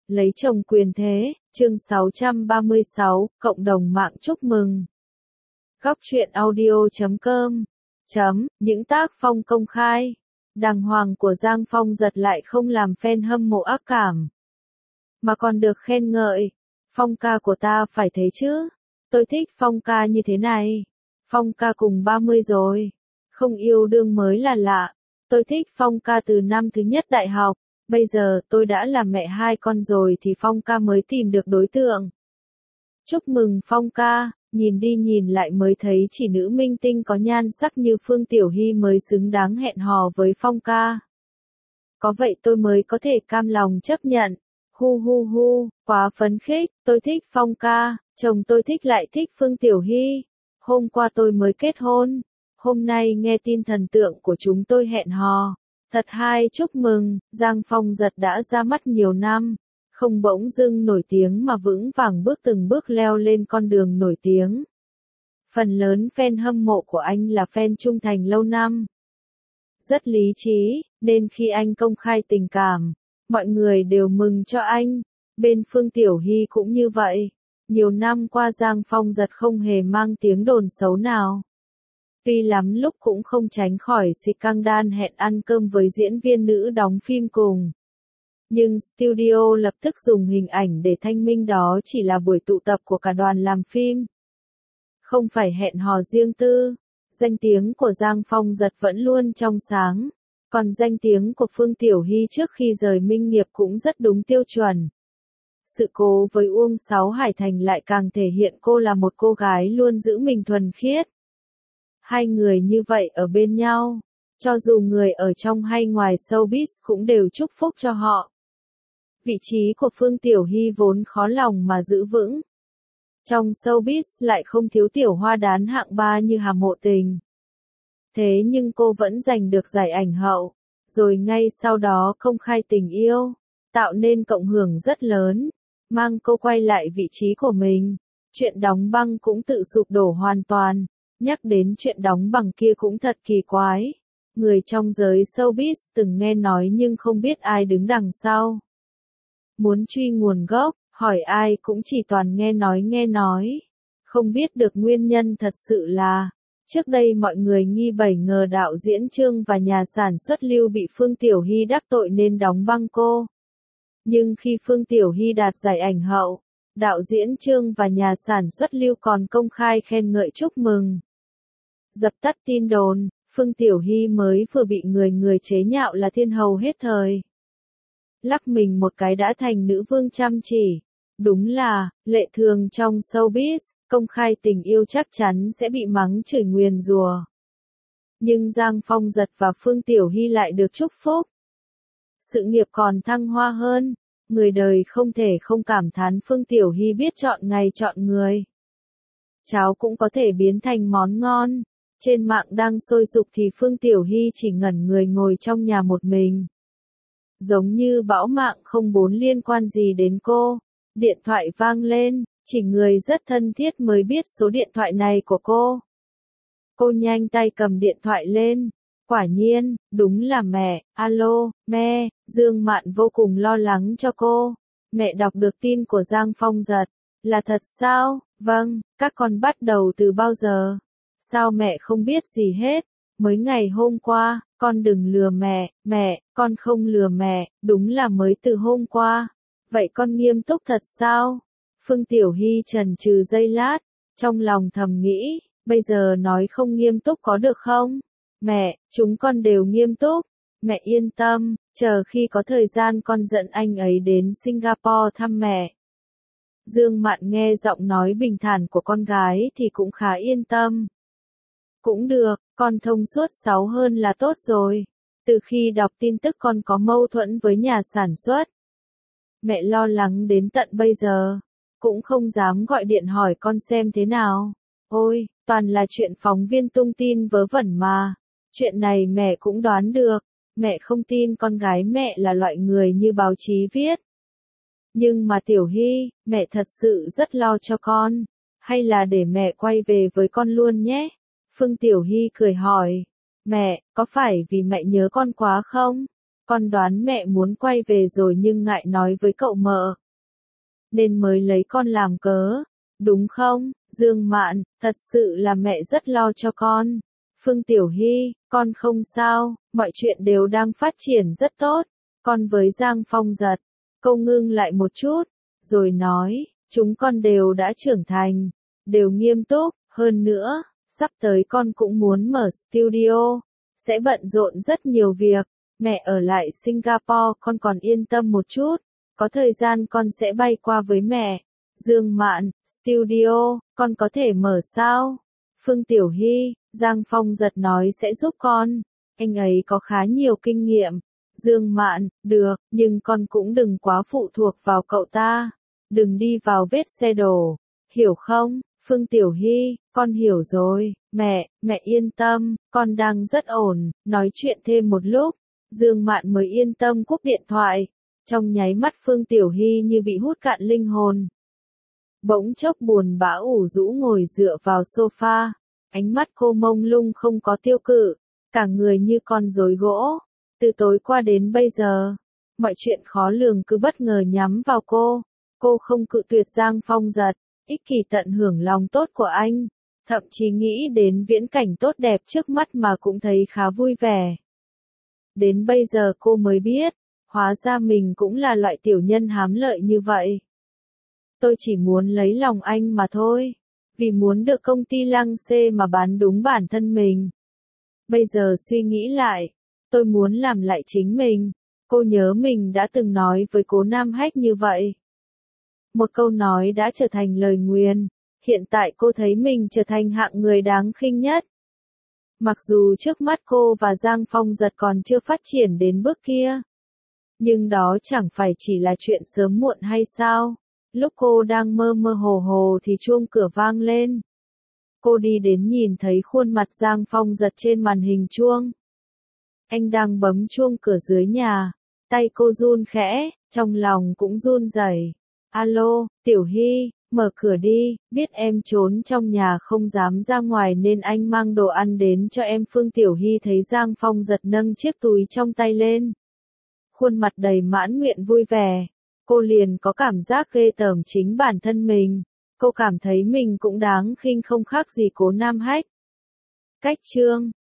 Lấy chồng quyền thế, chương 636, cộng đồng mạng chúc mừng. Góc truyện audio.com Những tác phong công khai, đàng hoàng của Giang Phong Giật lại không làm fan hâm mộ ác cảm, mà còn được khen ngợi. Phong ca của ta phải thế chứ, tôi thích Phong ca như thế này. Phong ca cùng 30 rồi, không yêu đương mới là lạ. Tôi thích Phong ca từ năm thứ nhất đại học. Bây giờ tôi đã là mẹ 2 con rồi thì Phong ca mới tìm được đối tượng. Chúc mừng Phong ca, nhìn đi nhìn lại mới thấy chỉ nữ minh tinh có nhan sắc như Phương Tiểu Hy mới xứng đáng hẹn hò với Phong ca. Có vậy tôi mới có thể cam lòng chấp nhận. Hu hu hu, quá phấn khích, tôi thích Phong ca, chồng tôi thích lại thích Phương Tiểu Hy. Hôm qua tôi mới kết hôn, hôm nay nghe tin thần tượng của chúng tôi hẹn hò. Thật hay, chúc mừng, Giang Phong Giật đã ra mắt nhiều năm, không bỗng dưng nổi tiếng mà vững vàng từng bước leo lên con đường nổi tiếng. Phần lớn fan hâm mộ của anh là fan trung thành lâu năm. Rất lý trí, nên khi anh công khai tình cảm, mọi người đều mừng cho anh. Bên Phương Tiểu Hy cũng như vậy. Nhiều năm qua Giang Phong Giật không hề mang tiếng đồn xấu nào. Tuy lắm lúc cũng không tránh khỏi scandal hẹn ăn cơm với diễn viên nữ đóng phim cùng. Nhưng studio lập tức dùng hình ảnh để thanh minh đó chỉ là buổi tụ tập của cả đoàn làm phim. Không phải hẹn hò riêng tư. Danh tiếng của Giang Phong Giật vẫn luôn trong sáng. Còn danh tiếng của Phương Tiểu Hy trước khi rời Minh Nghiệp cũng rất đúng tiêu chuẩn. Sự cố với Uông Sáu Hải Thành lại càng thể hiện cô là một cô gái luôn giữ mình thuần khiết. Hai người như vậy ở bên nhau, cho dù người ở trong hay ngoài showbiz cũng đều chúc phúc cho họ. Vị trí của Phương Tiểu Hy vốn khó lòng mà giữ vững. Trong showbiz lại không thiếu tiểu hoa đán hạng 3 như Hà Mộ Tình. Thế nhưng cô vẫn giành được giải ảnh hậu, rồi ngay sau đó công khai tình yêu, tạo nên cộng hưởng rất lớn, mang cô quay lại vị trí của mình. Chuyện đóng băng cũng tự sụp đổ hoàn toàn. Nhắc đến chuyện đóng bằng kia cũng thật kỳ quái. Người trong giới showbiz từng nghe nói nhưng không biết ai đứng đằng sau. Muốn truy nguồn gốc, hỏi ai cũng chỉ toàn nghe nói. Không biết được nguyên nhân thật sự là, trước đây mọi người nghi bẩy ngờ đạo diễn Trương và nhà sản xuất Lưu bị Phương Tiểu Hy đắc tội nên đóng băng cô. Nhưng khi Phương Tiểu Hy đạt giải ảnh hậu, đạo diễn Trương và nhà sản xuất Lưu còn công khai khen ngợi chúc mừng. Dập tắt tin đồn, Phương Tiểu Hy mới vừa bị người chế nhạo là thiên hầu hết thời. Lắc mình một cái đã thành nữ vương chăm chỉ. Đúng là, lệ thường trong showbiz, công khai tình yêu chắc chắn sẽ bị mắng chửi nguyền rủa. Nhưng Giang Phong Giật và Phương Tiểu Hy lại được chúc phúc. Sự nghiệp còn thăng hoa hơn, người đời không thể không cảm thán Phương Tiểu Hy biết chọn ngày chọn người. Cháo cũng có thể biến thành món ngon. Trên mạng đang sôi sục thì Phương Tiểu Hy chỉ ngẩn người ngồi trong nhà một mình. Giống như bão mạng không bốn liên quan gì đến cô. Điện thoại vang lên, chỉ người rất thân thiết mới biết số điện thoại này của cô. Cô nhanh tay cầm điện thoại lên. Quả nhiên, đúng là mẹ. Alo, mẹ. Dương Mạn vô cùng lo lắng cho cô. Mẹ đọc được tin của Giang Phong Giật. Là thật sao? Vâng, các con bắt đầu từ bao giờ? Sao mẹ không biết gì hết? Mới ngày hôm qua, con đừng lừa mẹ, con không lừa mẹ, đúng là mới từ hôm qua. Vậy con nghiêm túc thật sao? Phương Tiểu Hy chần chừ giây lát, trong lòng thầm nghĩ, bây giờ nói không nghiêm túc có được không? Mẹ, chúng con đều nghiêm túc. Mẹ yên tâm, chờ khi có thời gian con dẫn anh ấy đến Singapore thăm mẹ. Dương Mạn nghe giọng nói bình thản của con gái thì cũng khá yên tâm. Cũng được, con thông suốt 6 hơn là tốt rồi. Từ khi đọc tin tức con có mâu thuẫn với nhà sản xuất. Mẹ lo lắng đến tận bây giờ. Cũng không dám gọi điện hỏi con xem thế nào. Ôi, toàn là chuyện phóng viên tung tin vớ vẩn mà. Chuyện này mẹ cũng đoán được. Mẹ không tin con gái mẹ là loại người như báo chí viết. Nhưng mà Tiểu Hy, mẹ thật sự rất lo cho con. Hay là để mẹ quay về với con luôn nhé? Phương Tiểu Hy cười hỏi. Mẹ, có phải vì mẹ nhớ con quá không? con đoán mẹ muốn quay về rồi nhưng ngại nói với cậu mợ. Nên mới lấy con làm cớ, đúng không, Dương Mạn, thật sự là mẹ rất lo cho con. Phương Tiểu Hy, con không sao, mọi chuyện đều đang phát triển rất tốt, con với Giang Phong Giật. Cô ngưng lại một chút, rồi nói, chúng con đều đã trưởng thành, đều nghiêm túc, hơn nữa, sắp tới con cũng muốn mở studio, sẽ bận rộn rất nhiều việc, mẹ ở lại Singapore con còn yên tâm một chút, có thời gian con sẽ bay qua với mẹ. Dương Mạn, studio, con có thể mở sao? Phương Tiểu Hy, Giang Phong Giật nói sẽ giúp con, anh ấy có khá nhiều kinh nghiệm. Dương Mạn, được, nhưng con cũng đừng quá phụ thuộc vào cậu ta, đừng đi vào vết xe đổ, hiểu không? Phương Tiểu Hy, con hiểu rồi, mẹ yên tâm, con đang rất ổn, nói chuyện thêm một lúc, Dương Mạn mới yên tâm cúp điện thoại, trong nháy mắt Phương Tiểu Hy như bị hút cạn linh hồn. Bỗng chốc buồn bã ủ rũ ngồi dựa vào sofa, ánh mắt cô mông lung không có tiêu cự, cả người như con rối gỗ. Từ tối qua đến bây giờ, mọi chuyện khó lường cứ bất ngờ nhắm vào cô không cự tuyệt Giang Phong Giật, ích kỷ tận hưởng lòng tốt của anh, thậm chí nghĩ đến viễn cảnh tốt đẹp trước mắt mà cũng thấy khá vui vẻ. Đến bây giờ cô mới biết, hóa ra mình cũng là loại tiểu nhân hám lợi như vậy. Tôi chỉ muốn lấy lòng anh mà thôi, vì muốn được công ty Lăng Xê mà bán đúng bản thân mình. Bây giờ suy nghĩ lại, tôi muốn làm lại chính mình. Cô nhớ mình đã từng nói với Cố Nam Hách như vậy. Một câu nói đã trở thành lời nguyền, hiện tại cô thấy mình trở thành hạng người đáng khinh nhất. Mặc dù trước mắt cô và Giang Phong Giật còn chưa phát triển đến bước kia, nhưng đó chẳng phải chỉ là chuyện sớm muộn hay sao? Lúc cô đang mơ mơ hồ hồ thì chuông cửa vang lên. Cô đi đến nhìn thấy khuôn mặt Giang Phong Giật trên màn hình chuông. Anh đang bấm chuông cửa dưới nhà, tay cô run khẽ, trong lòng cũng run rẩy. Alo, Tiểu Hy, mở cửa đi, biết em trốn trong nhà không dám ra ngoài nên anh mang đồ ăn đến cho em. Phương Tiểu Hy thấy Giang Phong Giật nâng chiếc túi trong tay lên. Khuôn mặt đầy mãn nguyện vui vẻ, cô liền có cảm giác ghê tởm chính bản thân mình. Cô cảm thấy mình cũng đáng khinh không khác gì Cố Nam Hách. Cách chương